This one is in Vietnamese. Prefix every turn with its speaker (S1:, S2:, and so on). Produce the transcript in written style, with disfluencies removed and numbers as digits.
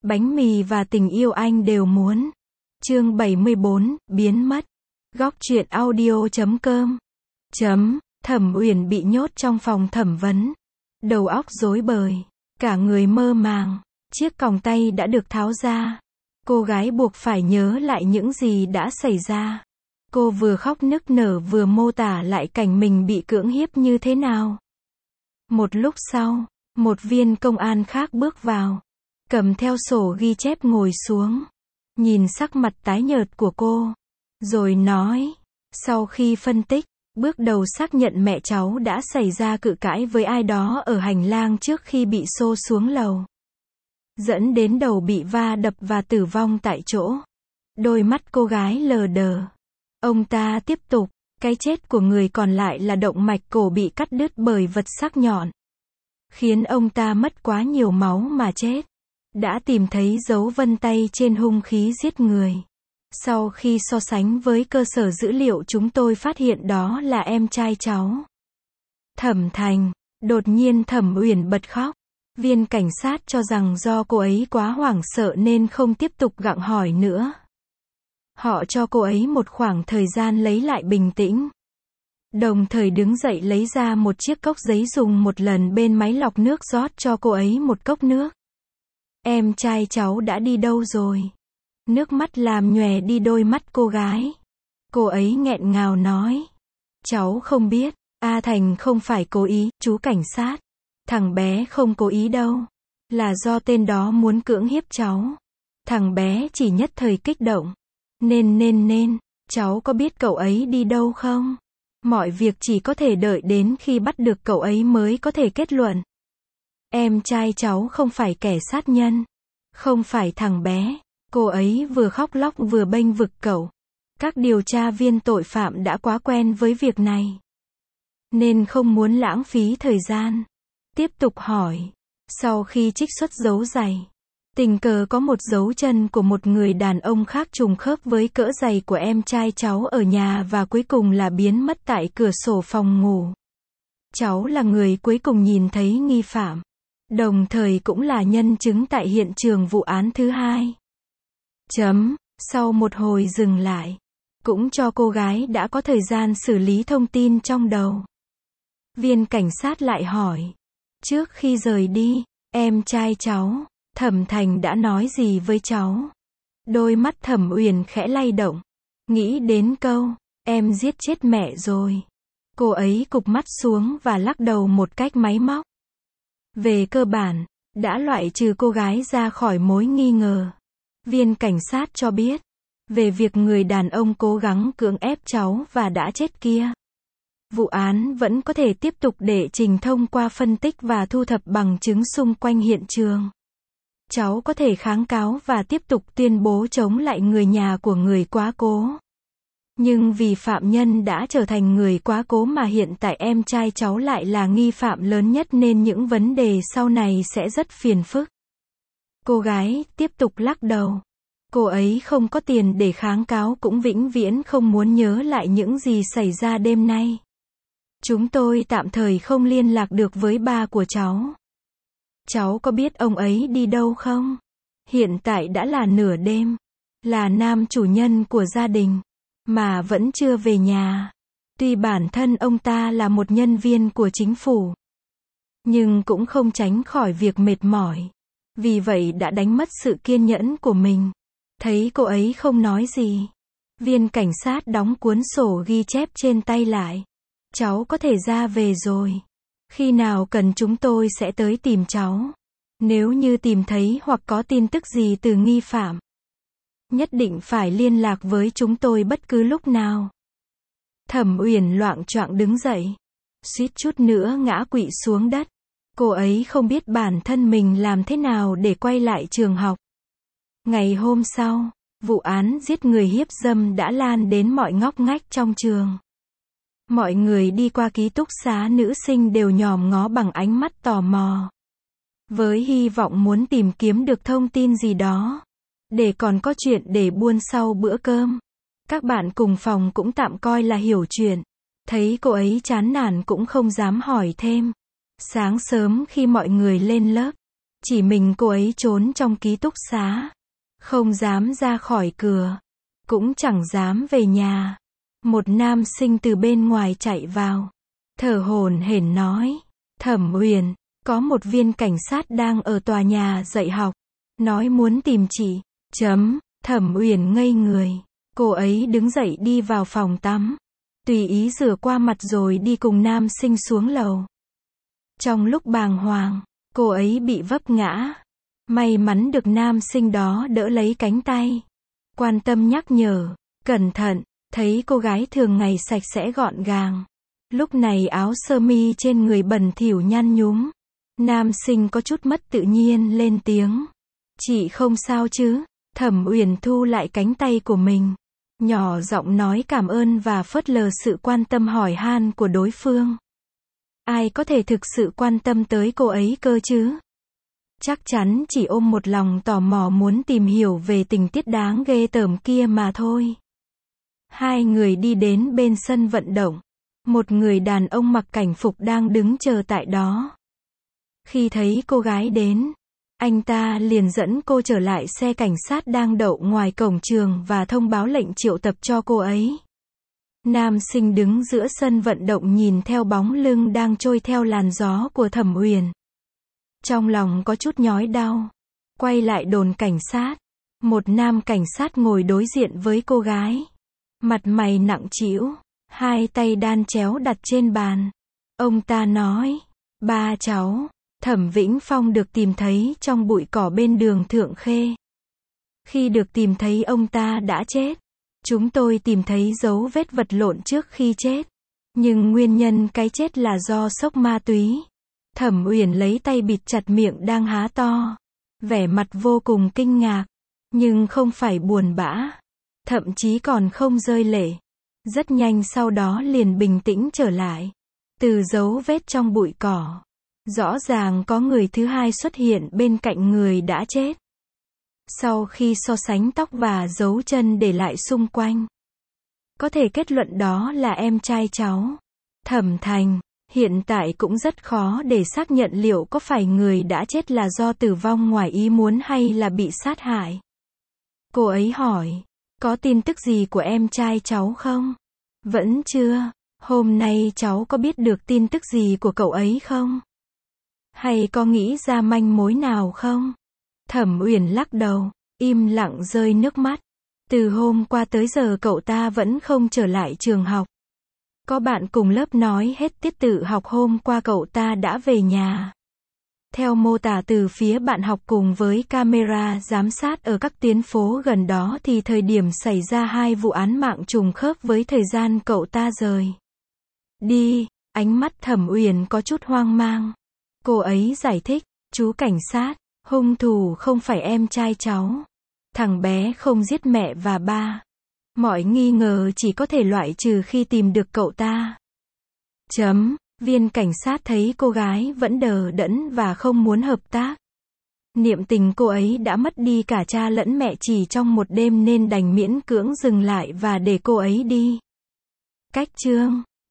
S1: Bánh mì và tình yêu anh đều muốn. Chương 74, biến mất. Góc truyện audio.com. Thẩm Uyển bị nhốt trong phòng thẩm vấn. Đầu óc rối bời. Cả người mơ màng. Chiếc còng tay đã được tháo ra. Cô gái buộc phải nhớ lại những gì đã xảy ra. Cô vừa khóc nức nở vừa mô tả lại cảnh mình bị cưỡng hiếp như thế nào. Một lúc sau, một viên công an khác bước vào. Cầm theo sổ ghi chép ngồi xuống. Nhìn sắc mặt tái nhợt của cô. Rồi nói. Sau khi phân tích, bước đầu xác nhận mẹ cháu đã xảy ra cự cãi với ai đó ở hành lang trước khi bị xô xuống lầu. Dẫn đến đầu bị va đập và tử vong tại chỗ. Đôi mắt cô gái lờ đờ. Ông ta tiếp tục. Cái chết của người còn lại là động mạch cổ bị cắt đứt bởi vật sắc nhọn. Khiến ông ta mất quá nhiều máu mà chết. Đã tìm thấy dấu vân tay trên hung khí giết người. Sau khi so sánh với cơ sở dữ liệu chúng tôi phát hiện đó là em trai cháu. Thẩm Thành. Đột nhiên Thẩm Uyển bật khóc. Viên cảnh sát cho rằng do cô ấy quá hoảng sợ nên không tiếp tục gặng hỏi nữa. Họ cho cô ấy một khoảng thời gian lấy lại bình tĩnh. Đồng thời đứng dậy lấy ra một chiếc cốc giấy dùng một lần bên máy lọc nước rót cho cô ấy một cốc nước. Em trai cháu đã đi đâu rồi? Nước mắt làm nhòe đi đôi mắt cô gái. Cô ấy nghẹn ngào nói. Cháu không biết, A Thành không phải cố ý, chú cảnh sát. Thằng bé không cố ý đâu. Là do tên đó muốn cưỡng hiếp cháu. Thằng bé chỉ nhất thời kích động. Nên, cháu có biết cậu ấy đi đâu không? Mọi việc chỉ có thể đợi đến khi bắt được cậu ấy mới có thể kết luận. Em trai cháu không phải kẻ sát nhân. Không phải thằng bé. Cô ấy vừa khóc lóc vừa bênh vực cậu. Các điều tra viên tội phạm đã quá quen với việc này. Nên không muốn lãng phí thời gian. Tiếp tục hỏi. Sau khi trích xuất dấu giày. Tình cờ có một dấu chân của một người đàn ông khác trùng khớp với cỡ giày của em trai cháu ở nhà và cuối cùng là biến mất tại cửa sổ phòng ngủ. Cháu là người cuối cùng nhìn thấy nghi phạm. Đồng thời cũng là nhân chứng tại hiện trường vụ án thứ hai. Sau một hồi dừng lại. Cũng cho cô gái đã có thời gian xử lý thông tin trong đầu. Viên cảnh sát lại hỏi. Trước khi rời đi, em trai cháu, Thẩm Thành đã nói gì với cháu? Đôi mắt Thẩm Uyển khẽ lay động. Nghĩ đến câu, em giết chết mẹ rồi. Cô ấy cụp mắt xuống và lắc đầu một cách máy móc. Về cơ bản, đã loại trừ cô gái ra khỏi mối nghi ngờ. Viên cảnh sát cho biết, về việc người đàn ông cố gắng cưỡng ép cháu và đã chết kia. Vụ án vẫn có thể tiếp tục đệ trình thông qua phân tích và thu thập bằng chứng xung quanh hiện trường. Cháu có thể kháng cáo và tiếp tục tuyên bố chống lại người nhà của người quá cố. Nhưng vì phạm nhân đã trở thành người quá cố mà hiện tại em trai cháu lại là nghi phạm lớn nhất nên những vấn đề sau này sẽ rất phiền phức. Cô gái tiếp tục lắc đầu. Cô ấy không có tiền để kháng cáo cũng vĩnh viễn không muốn nhớ lại những gì xảy ra đêm nay. Chúng tôi tạm thời không liên lạc được với ba của cháu. Cháu có biết ông ấy đi đâu không? Hiện tại đã là nửa đêm. Là nam chủ nhân của gia đình. Mà vẫn chưa về nhà. Tuy bản thân ông ta là một nhân viên của chính phủ. Nhưng cũng không tránh khỏi việc mệt mỏi. Vì vậy đã đánh mất sự kiên nhẫn của mình. Thấy cô ấy không nói gì. Viên cảnh sát đóng cuốn sổ ghi chép trên tay lại. Cháu có thể ra về rồi. Khi nào cần chúng tôi sẽ tới tìm cháu. Nếu như tìm thấy hoặc có tin tức gì từ nghi phạm. Nhất định phải liên lạc với chúng tôi bất cứ lúc nào. Thẩm Uyển loạng choạng đứng dậy. Suýt chút nữa ngã quỵ xuống đất. Cô ấy không biết bản thân mình làm thế nào để quay lại trường học. Ngày hôm sau, vụ án giết người hiếp dâm đã lan đến mọi ngóc ngách trong trường. Mọi người đi qua ký túc xá nữ sinh đều nhòm ngó bằng ánh mắt tò mò. Với hy vọng muốn tìm kiếm được thông tin gì đó. Để còn có chuyện để buôn sau bữa cơm. Các bạn cùng phòng cũng tạm coi là hiểu chuyện. Thấy cô ấy chán nản cũng không dám hỏi thêm. Sáng sớm khi mọi người lên lớp. Chỉ mình cô ấy trốn trong ký túc xá. Không dám ra khỏi cửa. Cũng chẳng dám về nhà. Một nam sinh từ bên ngoài chạy vào. Thở hổn hển nói. Thẩm Uyển, có một viên cảnh sát đang ở tòa nhà dạy học. Nói muốn tìm chị. Thẩm Uyển ngây người. Cô ấy đứng dậy đi vào phòng tắm. Tùy ý rửa qua mặt rồi đi cùng nam sinh xuống lầu. Trong lúc bàng hoàng, cô ấy bị vấp ngã. May mắn được nam sinh đó đỡ lấy cánh tay. Quan tâm nhắc nhở, cẩn thận, thấy cô gái thường ngày sạch sẽ gọn gàng. Lúc này áo sơ mi trên người bẩn thỉu nhăn nhúm. Nam sinh có chút mất tự nhiên lên tiếng. Chị không sao chứ? Thẩm Uyển thu lại cánh tay của mình. Nhỏ giọng nói cảm ơn và phớt lờ sự quan tâm hỏi han của đối phương. Ai có thể thực sự quan tâm tới cô ấy cơ chứ? Chắc chắn chỉ ôm một lòng tò mò muốn tìm hiểu về tình tiết đáng ghê tởm kia mà thôi. Hai người đi đến bên sân vận động. Một người đàn ông mặc cảnh phục đang đứng chờ tại đó. Khi thấy cô gái đến, anh ta liền dẫn cô trở lại xe cảnh sát đang đậu ngoài cổng trường và thông báo lệnh triệu tập cho cô ấy. Nam sinh đứng giữa sân vận động nhìn theo bóng lưng đang trôi theo làn gió của Thẩm Uyển. Trong lòng có chút nhói đau. Quay lại đồn cảnh sát. Một nam cảnh sát ngồi đối diện với cô gái. Mặt mày nặng trĩu, hai tay đan chéo đặt trên bàn. Ông ta nói, ba cháu, Thẩm Vĩnh Phong được tìm thấy trong bụi cỏ bên đường Thượng Khê. Khi được tìm thấy ông ta đã chết. Chúng tôi tìm thấy dấu vết vật lộn trước khi chết. Nhưng nguyên nhân cái chết là do sốc ma túy. Thẩm Uyển lấy tay bịt chặt miệng đang há to. Vẻ mặt vô cùng kinh ngạc. Nhưng không phải buồn bã. Thậm chí còn không rơi lệ. Rất nhanh sau đó liền bình tĩnh trở lại. Từ dấu vết trong bụi cỏ. Rõ ràng có người thứ hai xuất hiện bên cạnh người đã chết. Sau khi so sánh tóc và dấu chân để lại xung quanh, có thể kết luận đó là em trai cháu, Thẩm Thành. Hiện tại cũng rất khó để xác nhận liệu có phải người đã chết là do tử vong ngoài ý muốn hay là bị sát hại. Cô ấy hỏi, có tin tức gì của em trai cháu không? Vẫn chưa. Hôm nay cháu có biết được tin tức gì của cậu ấy không? Hay có nghĩ ra manh mối nào không? Thẩm Uyển lắc đầu, im lặng rơi nước mắt. Từ hôm qua tới giờ cậu ta vẫn không trở lại trường học. Có bạn cùng lớp nói hết tiết tự học hôm qua cậu ta đã về nhà. Theo mô tả từ phía bạn học cùng với camera giám sát ở các tuyến phố gần đó thì thời điểm xảy ra hai vụ án mạng trùng khớp với thời gian cậu ta rời đi. Ánh mắt Thẩm Uyển có chút hoang mang. Cô ấy giải thích, chú cảnh sát, hung thủ không phải em trai cháu. Thằng bé không giết mẹ và ba. Mọi nghi ngờ chỉ có thể loại trừ khi tìm được cậu ta. Viên cảnh sát thấy cô gái vẫn đờ đẫn và không muốn hợp tác. Niệm tình cô ấy đã mất đi cả cha lẫn mẹ chỉ trong một đêm nên đành miễn cưỡng dừng lại và để cô ấy đi. Cách chương